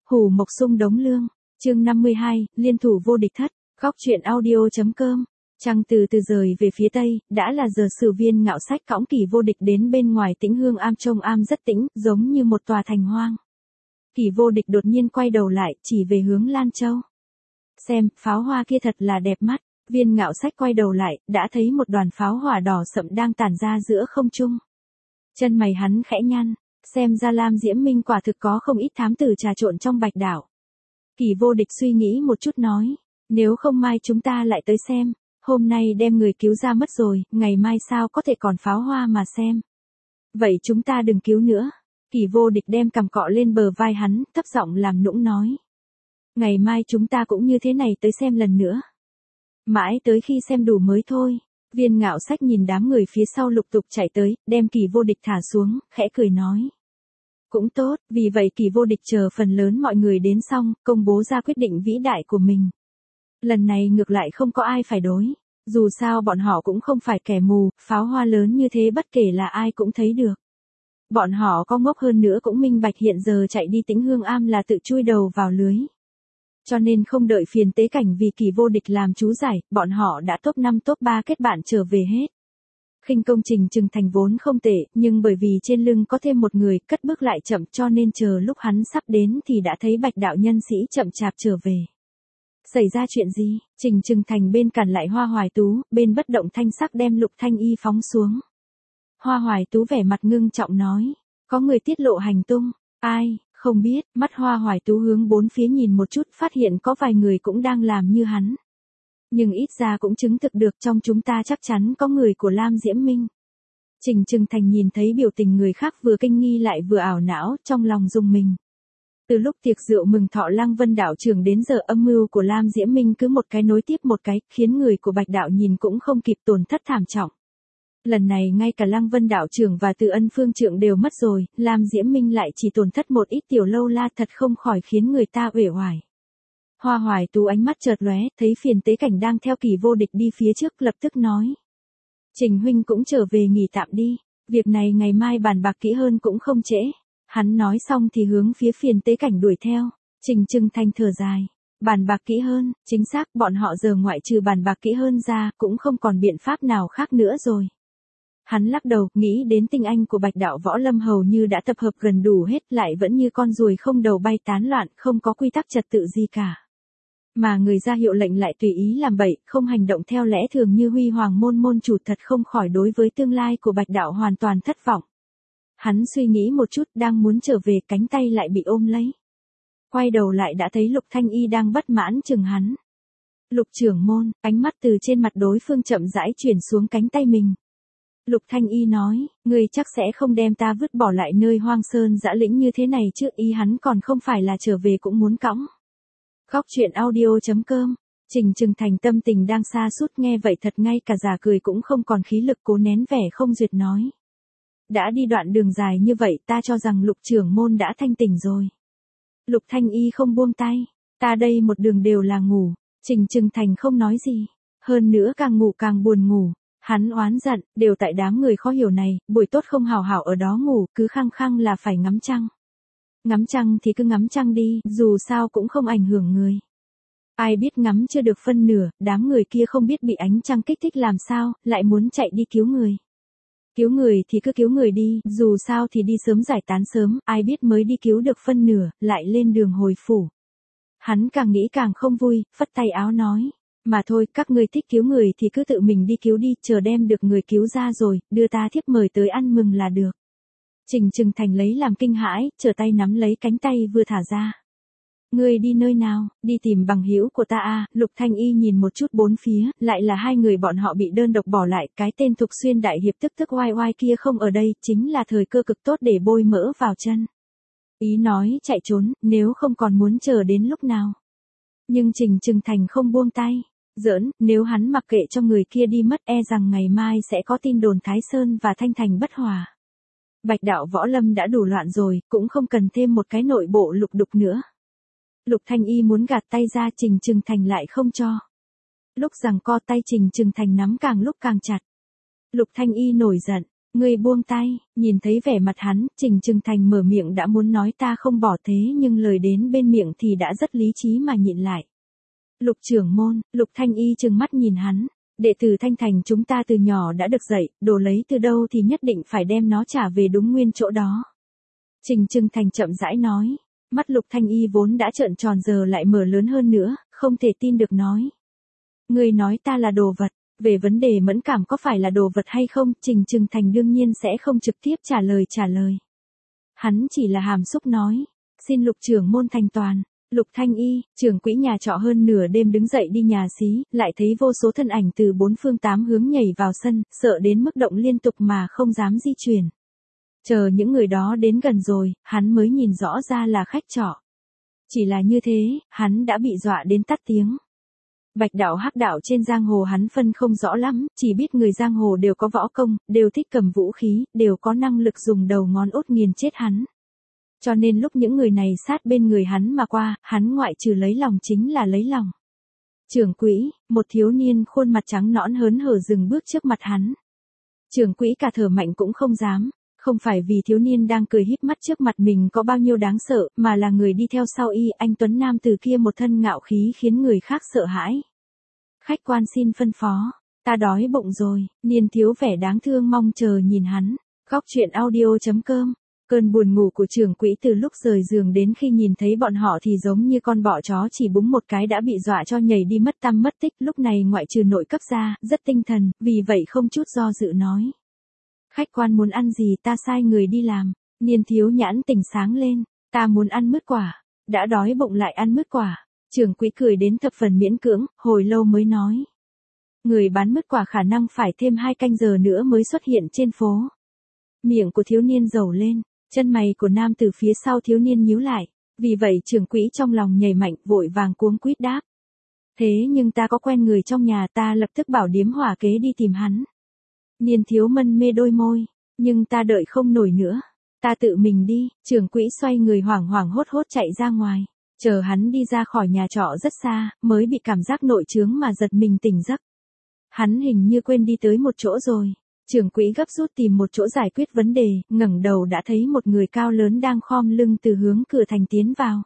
Hủ Mộc Sung Đống Lương, chương 52, liên thủ vô địch thất, góc truyện audio.com. Trăng từ từ rời về phía tây, đã là giờ Sử Viên Ngạo Sách cõng Kỷ Vô Địch đến bên ngoài Tĩnh Hương Am. Trông am rất tĩnh, giống như một tòa thành hoang. Kỷ Vô Địch đột nhiên quay đầu lại, chỉ về hướng Lan Châu. Xem, pháo hoa kia thật là đẹp mắt. Viên Ngạo Sách quay đầu lại, đã thấy một đoàn pháo hỏa đỏ sậm đang tản ra giữa không trung. Chân mày hắn khẽ nhăn, xem ra Lam Diễm Minh quả thực có không ít thám tử trà trộn trong Bạch Đảo. Kỷ Vô Địch suy nghĩ một chút nói, nếu không mai chúng ta lại tới xem, hôm nay đem người cứu ra mất rồi, ngày mai sao có thể còn pháo hoa mà xem. Vậy chúng ta đừng cứu nữa. Kỷ Vô Địch đem cằm cọ lên bờ vai hắn, thấp giọng làm nũng nói. Ngày mai chúng ta cũng như thế này tới xem lần nữa. Mãi tới khi xem đủ mới thôi. Viên Ngạo Sách nhìn đám người phía sau lục tục chạy tới, đem Kỷ Vô Địch thả xuống, khẽ cười nói. Cũng tốt, vì vậy Kỷ Vô Địch chờ phần lớn mọi người đến xong, công bố ra quyết định vĩ đại của mình. Lần này ngược lại không có ai phải đối. Dù sao bọn họ cũng không phải kẻ mù, pháo hoa lớn như thế bất kể là ai cũng thấy được. Bọn họ có ngốc hơn nữa cũng minh bạch hiện giờ chạy đi Tĩnh Hương Am là tự chui đầu vào lưới. Cho nên không đợi phiền tế cảnh vì Kỷ Vô Địch làm chú giải, bọn họ đã top 5 top 3 kết bạn trở về hết. Khinh công Trình Trừng Thành vốn không tệ, nhưng bởi vì trên lưng có thêm một người, cất bước lại chậm, cho nên chờ lúc hắn sắp đến thì đã thấy Bạch đạo nhân sĩ chậm chạp trở về. Xảy ra chuyện gì? Trình Trừng Thành bên cản lại Hoa Hoài Tú, bên bất động thanh sắc đem Lục Thanh Y phóng xuống. Hoa Hoài Tú vẻ mặt ngưng trọng nói, có người tiết lộ hành tung. Ai? Không biết. Mắt Hoa Hoài Tú hướng bốn phía nhìn một chút, phát hiện có vài người cũng đang làm như hắn. Nhưng ít ra cũng chứng thực được trong chúng ta chắc chắn có người của Lam Diễm Minh. Trình Trừng Thành nhìn thấy biểu tình người khác vừa kinh nghi lại vừa ảo não, trong lòng rùng mình. Từ lúc tiệc rượu mừng thọ Lăng Vân đạo trưởng đến giờ âm mưu của Lam Diễm Minh cứ một cái nối tiếp một cái, khiến người của Bạch đạo nhìn cũng không kịp tổn thất thảm trọng. Lần này ngay cả Lăng Vân đạo trưởng và Từ Ân phương trượng đều mất rồi, Lam Diễm Minh lại chỉ tổn thất một ít tiểu lâu la, thật không khỏi khiến người ta uể oải. Hoa Hoài Tú ánh mắt chợt lóe, thấy phiền tế cảnh đang theo Kỷ Vô Địch đi phía trước, lập tức nói. Trình huynh cũng trở về nghỉ tạm đi, việc này ngày mai bàn bạc kỹ hơn cũng không trễ. Hắn nói xong thì hướng phía phiền tế cảnh đuổi theo. Trình Trừng Thành thở dài. Bàn bạc kỹ hơn, chính xác, bọn họ giờ ngoại trừ bàn bạc kỹ hơn ra, cũng không còn biện pháp nào khác nữa rồi. Hắn lắc đầu, nghĩ đến tinh anh của Bạch đạo võ lâm hầu như đã tập hợp gần đủ hết, lại vẫn như con ruồi không đầu bay tán loạn, không có quy tắc trật tự gì cả. Mà người ra hiệu lệnh lại tùy ý làm bậy, không hành động theo lẽ thường như Huy Hoàng môn môn chủ, thật không khỏi đối với tương lai của Bạch đạo hoàn toàn thất vọng. Hắn suy nghĩ một chút, đang muốn trở về, cánh tay lại bị ôm lấy. Quay đầu lại đã thấy Lục Thanh Y đang bất mãn chừng hắn. Lục trưởng môn, ánh mắt từ trên mặt đối phương chậm rãi chuyển xuống cánh tay mình. Lục Thanh Y nói, ngươi chắc sẽ không đem ta vứt bỏ lại nơi hoang sơn dã lĩnh như thế này chứ. Ý hắn còn không phải là trở về cũng muốn cõng. Góc truyện audio.com. Trình Trừng Thành tâm tình đang sa sút, nghe vậy thật ngay cả già cười cũng không còn khí lực, cố nén vẻ không duyệt nói. Đã đi đoạn đường dài như vậy, ta cho rằng Lục trưởng môn đã thanh tỉnh rồi. Lục Thanh Y không buông tay, ta đây một đường đều là ngủ. Trình Trừng Thành không nói gì, hơn nữa càng ngủ càng buồn ngủ. Hắn oán giận, đều tại đám người khó hiểu này, buổi tốt không hào hảo ở đó ngủ, cứ khăng khăng là phải ngắm trăng. Ngắm trăng thì cứ ngắm trăng đi, dù sao cũng không ảnh hưởng người. Ai biết ngắm chưa được phân nửa, đám người kia không biết bị ánh trăng kích thích làm sao, lại muốn chạy đi cứu người. Cứu người thì cứ cứu người đi, dù sao thì đi sớm giải tán sớm, ai biết mới đi cứu được phân nửa, lại lên đường hồi phủ. Hắn càng nghĩ càng không vui, phất tay áo nói. Mà thôi, các ngươi thích cứu người thì cứ tự mình đi cứu đi, chờ đem được người cứu ra rồi, đưa ta thiếp mời tới ăn mừng là được. Trình Trừng Thành lấy làm kinh hãi, trở tay nắm lấy cánh tay vừa thả ra. Ngươi đi nơi nào? Đi tìm bằng hữu của ta à? Lục Thanh Y nhìn một chút bốn phía, lại là hai người bọn họ bị đơn độc bỏ lại, cái tên Thục Xuyên đại hiệp tức oai oai kia không ở đây, chính là thời cơ cực tốt để bôi mỡ vào chân. Ý nói chạy trốn, nếu không còn muốn chờ đến lúc nào. Nhưng Trình Trừng Thành không buông tay. Giỡn, nếu hắn mặc kệ cho người kia đi mất, e rằng ngày mai sẽ có tin đồn Thái Sơn và Thanh Thành bất hòa. Bạch đạo võ lâm đã đủ loạn rồi, cũng không cần thêm một cái nội bộ lục đục nữa. Lục Thanh Y muốn gạt tay ra, Trình Trừng Thành lại không cho. Lúc giằng co tay Trình Trừng Thành nắm càng lúc càng chặt. Lục Thanh Y nổi giận, Ngươi buông tay, nhìn thấy vẻ mặt hắn, Trình Trừng Thành mở miệng đã muốn nói ta không bỏ thế nhưng lời đến bên miệng thì đã rất lý trí mà nhịn lại. Lục trưởng môn, Lục Thanh Y trừng mắt nhìn hắn, đệ tử Thanh Thành chúng ta từ nhỏ đã được dạy, đồ lấy từ đâu thì nhất định phải đem nó trả về đúng nguyên chỗ đó. Trình Trừng Thành chậm rãi nói, mắt Lục Thanh Y vốn đã trợn tròn giờ lại mở lớn hơn nữa, không thể tin được nói. Ngươi nói ta là đồ vật, về vấn đề mẫn cảm có phải là đồ vật hay không, Trình Trừng Thành đương nhiên sẽ không trực tiếp trả lời. Hắn chỉ là hàm xúc nói, xin Lục trưởng môn thành toàn. Lục Thanh Y, trưởng quỹ nhà trọ hơn nửa đêm đứng dậy đi nhà xí, lại thấy vô số thân ảnh từ bốn phương tám hướng nhảy vào sân, sợ đến mức động liên tục mà không dám di chuyển. Chờ những người đó đến gần rồi, hắn mới nhìn rõ ra là khách trọ. Chỉ là như thế, hắn đã bị dọa đến tắt tiếng. Bạch đạo hắc đạo trên giang hồ hắn phân không rõ lắm, chỉ biết người giang hồ đều có võ công, đều thích cầm vũ khí, đều có năng lực dùng đầu ngón út nghiền chết hắn. Cho nên lúc những người này sát bên người hắn mà qua, hắn ngoại trừ lấy lòng chính là lấy lòng. Trưởng quỹ, một thiếu niên khuôn mặt trắng nõn hớn hở dừng bước trước mặt hắn. Trưởng quỹ cả thở mạnh cũng không dám, không phải vì thiếu niên đang cười híp mắt trước mặt mình có bao nhiêu đáng sợ, mà là người đi theo sau y, anh tuấn nam từ kia một thân ngạo khí khiến người khác sợ hãi. Khách quan xin phân phó, ta đói bụng rồi, niên thiếu vẻ đáng thương mong chờ nhìn hắn. Góc truyện audio.com. Cơn buồn ngủ của trưởng quỹ từ lúc rời giường đến khi nhìn thấy bọn họ thì giống như con bọ chó chỉ búng một cái đã bị dọa cho nhảy đi mất tăm mất tích, lúc này ngoại trừ nội cấp ra, rất tinh thần, vì vậy không chút do dự nói. Khách quan muốn ăn gì ta sai người đi làm, niên thiếu nhãn tỉnh sáng lên, ta muốn ăn mứt quả, đã đói bụng lại ăn mứt quả, trưởng quỹ cười đến thập phần miễn cưỡng, hồi lâu mới nói. Người bán mứt quả khả năng phải thêm 2 canh giờ nữa mới xuất hiện trên phố. Miệng của thiếu niên rầu lên. Chân mày của nam từ phía sau thiếu niên nhíu lại, vì vậy trưởng quỹ trong lòng nhảy mạnh vội vàng cuống quýt đáp. Thế nhưng ta có quen người trong nhà ta lập tức bảo điếm hỏa kế đi tìm hắn. Niên thiếu mân mê đôi môi, nhưng ta đợi không nổi nữa, ta tự mình đi, trưởng quỹ xoay người hoảng hoảng hốt hốt chạy ra ngoài, chờ hắn đi ra khỏi nhà trọ rất xa, mới bị cảm giác nội chướng mà giật mình tỉnh giấc. Hắn hình như quên đi tới một chỗ rồi. Trưởng quỹ gấp rút tìm một chỗ giải quyết vấn đề, ngẩng đầu đã thấy một người cao lớn đang khom lưng từ hướng cửa thành tiến vào.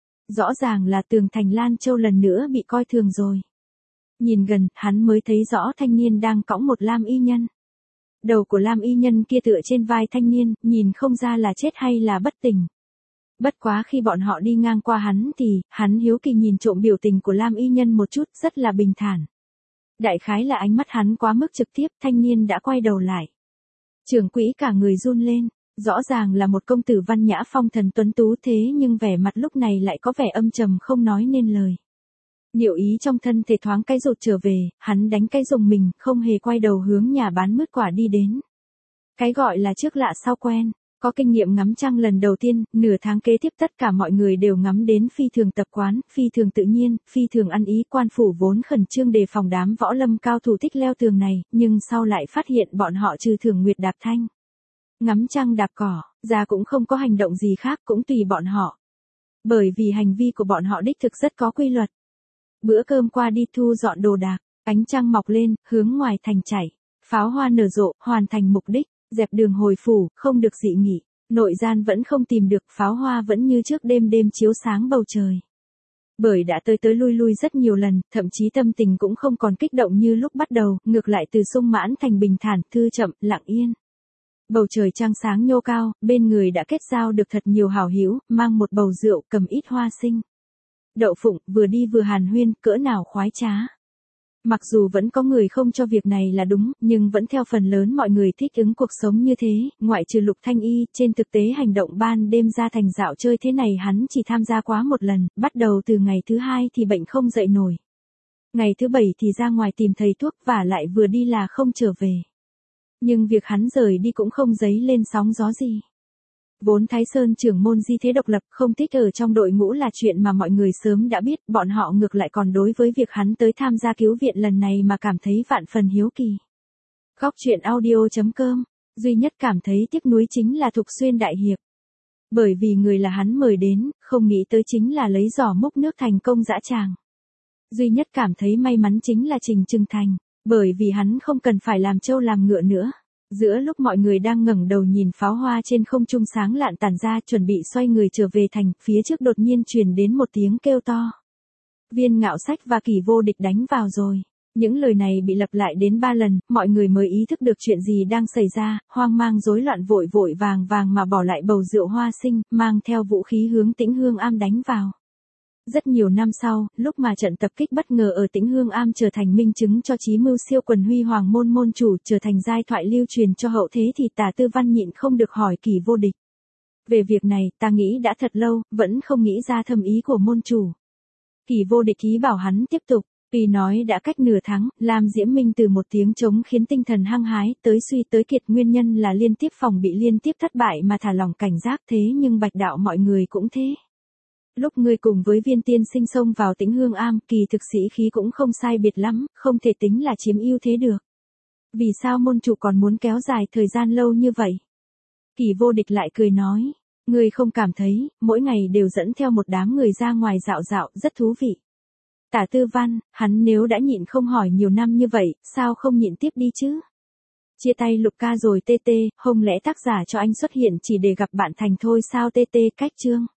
Rõ ràng là tường thành Lan Châu lần nữa bị coi thường rồi. Nhìn gần, hắn mới thấy rõ thanh niên đang cõng một lam y nhân. Đầu của lam y nhân kia tựa trên vai thanh niên, nhìn không ra là chết hay là bất tỉnh. Bất quá khi bọn họ đi ngang qua hắn thì, hắn hiếu kỳ nhìn trộm biểu tình của lam y nhân một chút, rất là bình thản. Đại khái là ánh mắt hắn quá mức trực tiếp, thanh niên đã quay đầu lại. Trưởng quỹ cả người run lên, rõ ràng là một công tử văn nhã phong thần tuấn tú thế nhưng vẻ mặt lúc này lại có vẻ âm trầm không nói nên lời. Niệu ý trong thân thể thoáng cái rụt trở về, hắn đánh cái rùng mình, không hề quay đầu hướng nhà bán mứt quả đi đến. Cái gọi là trước lạ sau quen. Có kinh nghiệm ngắm trăng lần đầu tiên, nửa tháng kế tiếp tất cả mọi người đều ngắm đến phi thường tập quán, phi thường tự nhiên, phi thường ăn ý. Quan phủ vốn khẩn trương đề phòng đám võ lâm cao thủ thích leo tường này, nhưng sau lại phát hiện bọn họ trừ Thường Nguyệt đạp thanh. Ngắm trăng đạp cỏ, ra cũng không có hành động gì khác cũng tùy bọn họ. Bởi vì hành vi của bọn họ đích thực rất có quy luật. Bữa cơm qua đi thu dọn đồ đạc, ánh trăng mọc lên, hướng ngoài thành chảy, pháo hoa nở rộ, hoàn thành mục đích. Dẹp đường hồi phủ, không được dị nghị, nội gian vẫn không tìm được, pháo hoa vẫn như trước đêm chiếu sáng bầu trời. Bởi đã tới lui rất nhiều lần, thậm chí tâm tình cũng không còn kích động như lúc bắt đầu, ngược lại từ sung mãn thành bình thản, thư chậm, lặng yên. Bầu trời trăng sáng nhô cao, bên người đã kết giao được thật nhiều hảo hữu, mang một bầu rượu, cầm ít hoa sinh. Đậu phụng, vừa đi vừa hàn huyên, cỡ nào khoái trá. Mặc dù vẫn có người không cho việc này là đúng, nhưng vẫn theo phần lớn mọi người thích ứng cuộc sống như thế, ngoại trừ Lục Thanh Y, trên thực tế hành động ban đêm ra thành dạo chơi thế này hắn chỉ tham gia quá một lần, bắt đầu từ ngày thứ 2 thì bệnh không dậy nổi. Ngày thứ 7 thì ra ngoài tìm thầy thuốc và lại vừa đi là không trở về. Nhưng việc hắn rời đi cũng không dấy lên sóng gió gì. Vốn Thái Sơn trưởng môn di thế độc lập không thích ở trong đội ngũ là chuyện mà mọi người sớm đã biết, bọn họ ngược lại còn đối với việc hắn tới tham gia cứu viện lần này mà cảm thấy vạn phần hiếu kỳ. Góc truyện audio.com, duy nhất cảm thấy tiếc nuối chính là Thục Xuyên đại hiệp. Bởi vì người là hắn mời đến, không nghĩ tới chính là lấy giỏ múc nước thành công dã tràng. Duy nhất cảm thấy may mắn chính là Trình Trừng Thành, bởi vì hắn không cần phải làm trâu làm ngựa nữa. Giữa lúc mọi người đang ngẩng đầu nhìn pháo hoa trên không trung sáng lạn tản ra chuẩn bị xoay người trở về thành, phía trước đột nhiên truyền đến một tiếng kêu to. Viên Ngạo Sách và Kỳ Vô Địch đánh vào rồi. Những lời này bị lặp lại đến 3 lần, mọi người mới ý thức được chuyện gì đang xảy ra, hoang mang rối loạn vội vội vàng vàng mà bỏ lại bầu rượu hoa sinh, mang theo vũ khí hướng Tĩnh Hương Am đánh vào. Rất nhiều năm sau, lúc mà trận tập kích bất ngờ ở Tĩnh Hương Am trở thành minh chứng cho chí mưu siêu quần huy hoàng môn môn chủ trở thành giai thoại lưu truyền cho hậu thế thì Tả Tư Văn nhịn không được hỏi Kỳ Vô Địch. Về việc này, ta nghĩ đã thật lâu, vẫn không nghĩ ra thâm ý của môn chủ. Kỳ Vô Địch ý bảo hắn tiếp tục. Vì nói đã cách nửa tháng, Lam Diễm Minh từ một tiếng trống khiến tinh thần hăng hái, tới suy tới kiệt nguyên nhân là liên tiếp phòng bị liên tiếp thất bại mà thả lỏng cảnh giác thế nhưng Bạch Đạo mọi người cũng thế. Lúc ngươi cùng với Viên tiên sinh xông vào Tĩnh Hương Am, kỳ thực sĩ khí cũng không sai biệt lắm, không thể tính là chiếm ưu thế được. Vì sao môn chủ còn muốn kéo dài thời gian lâu như vậy? Kỳ Vô Địch lại cười nói, ngươi không cảm thấy, mỗi ngày đều dẫn theo một đám người ra ngoài dạo dạo, rất thú vị. Tả Tư Văn, hắn nếu đã nhịn không hỏi nhiều năm như vậy, sao không nhịn tiếp đi chứ? Chia tay Lục ca rồi TT, không lẽ tác giả cho anh xuất hiện chỉ để gặp bạn thành thôi sao TT? Cách chương